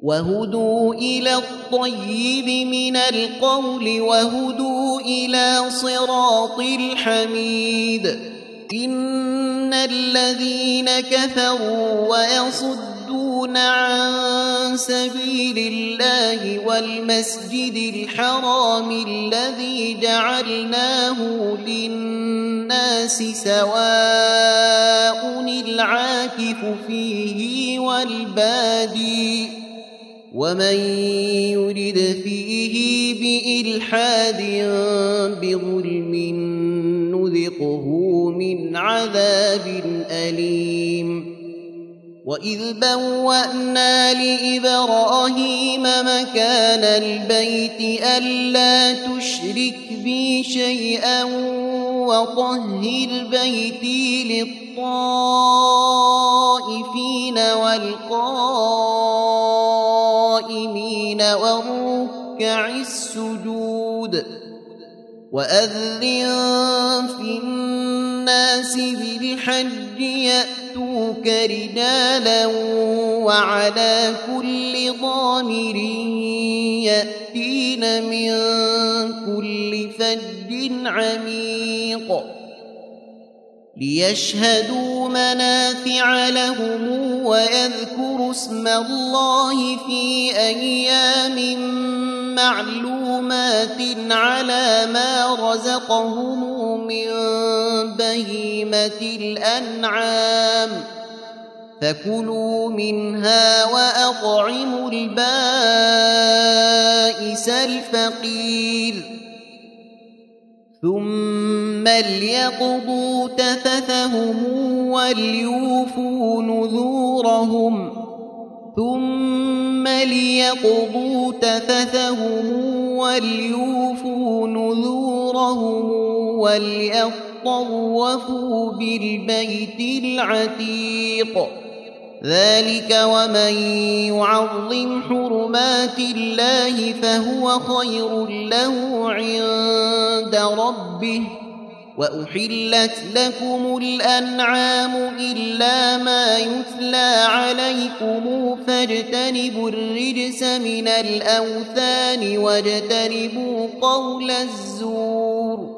وهدوا إلى الطيب من القول وهدوا إلى صراط الحميد. إن الذين كفروا ويصدون عن سبيل الله والمسجد الحرام الذي جعلناه للناس سواء العاكف فيه والبادي ومن يرد فيه بإلحاد بظلم نذقه من عذاب أليم. وإذ بوأنا لإبراهيم مكان البيت ألا تشرك بي شيئا وطهر بيتي للطائفين والقائمين والركع السجود. وأذن في الناس بالحج يأتوك رجالا وعلى كل ضامر يأتين من كل فج عميق ليشهدوا منافع لهم ويذكروا اسم الله في أيام معلومات على ما رزقهم من بهيمة الأنعام فكلوا منها وأطعموا البائس الفقير ثم ليقضوا تثثهم وليوفوا نذورهم وليطوفوا بالبيت العتيق. ذلك ومن يعظم حرمات الله فهو خير له عند ربه. وأحلت لكم الأنعام إلا ما يتلى عليكم فاجتنبوا الرجس من الأوثان واجتنبوا قول الزور